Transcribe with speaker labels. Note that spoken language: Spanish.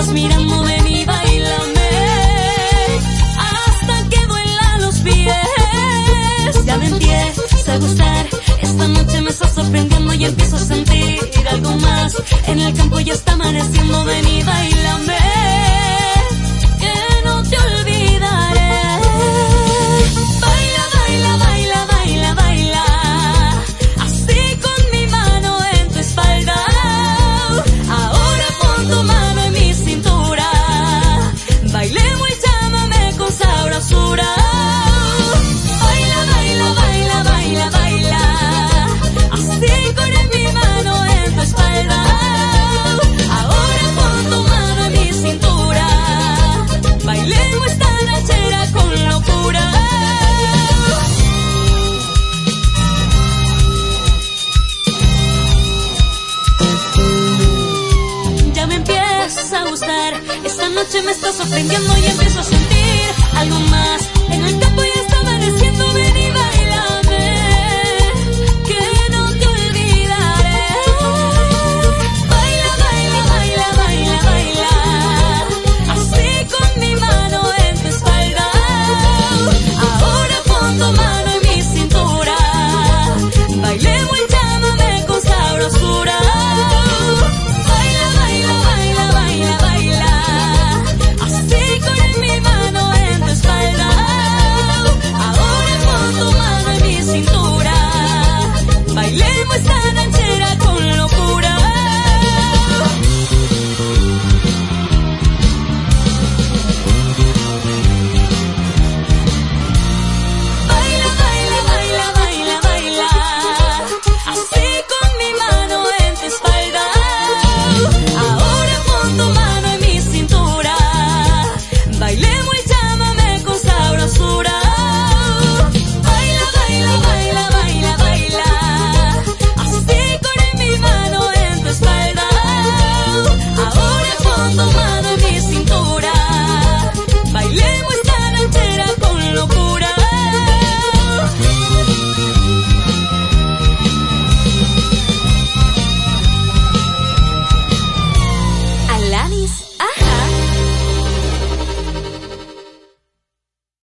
Speaker 1: quedas mirando, ven y bailame hasta que duelan los pies. Ya me empieza a gustar, esta noche me está sorprendiendo y empiezo a sentir algo más. En el campo ya está amaneciendo, ven y bailame, que no te olvidaré. Baila, baila, baila, baila, baila, así con mi mano en tu espalda. Ahora pon tu mano en mi cintura, bailemos y llámame con sabrosura. Baila, baila, baila, baila, baila, así con mi mano en tu espalda. Ahora pon tu mano en mi cintura, bailemos esta ranchera con locura. Ya me empieza a gustar, esta noche me está sorprendiendo y empiezo a sentir algo más. En el campo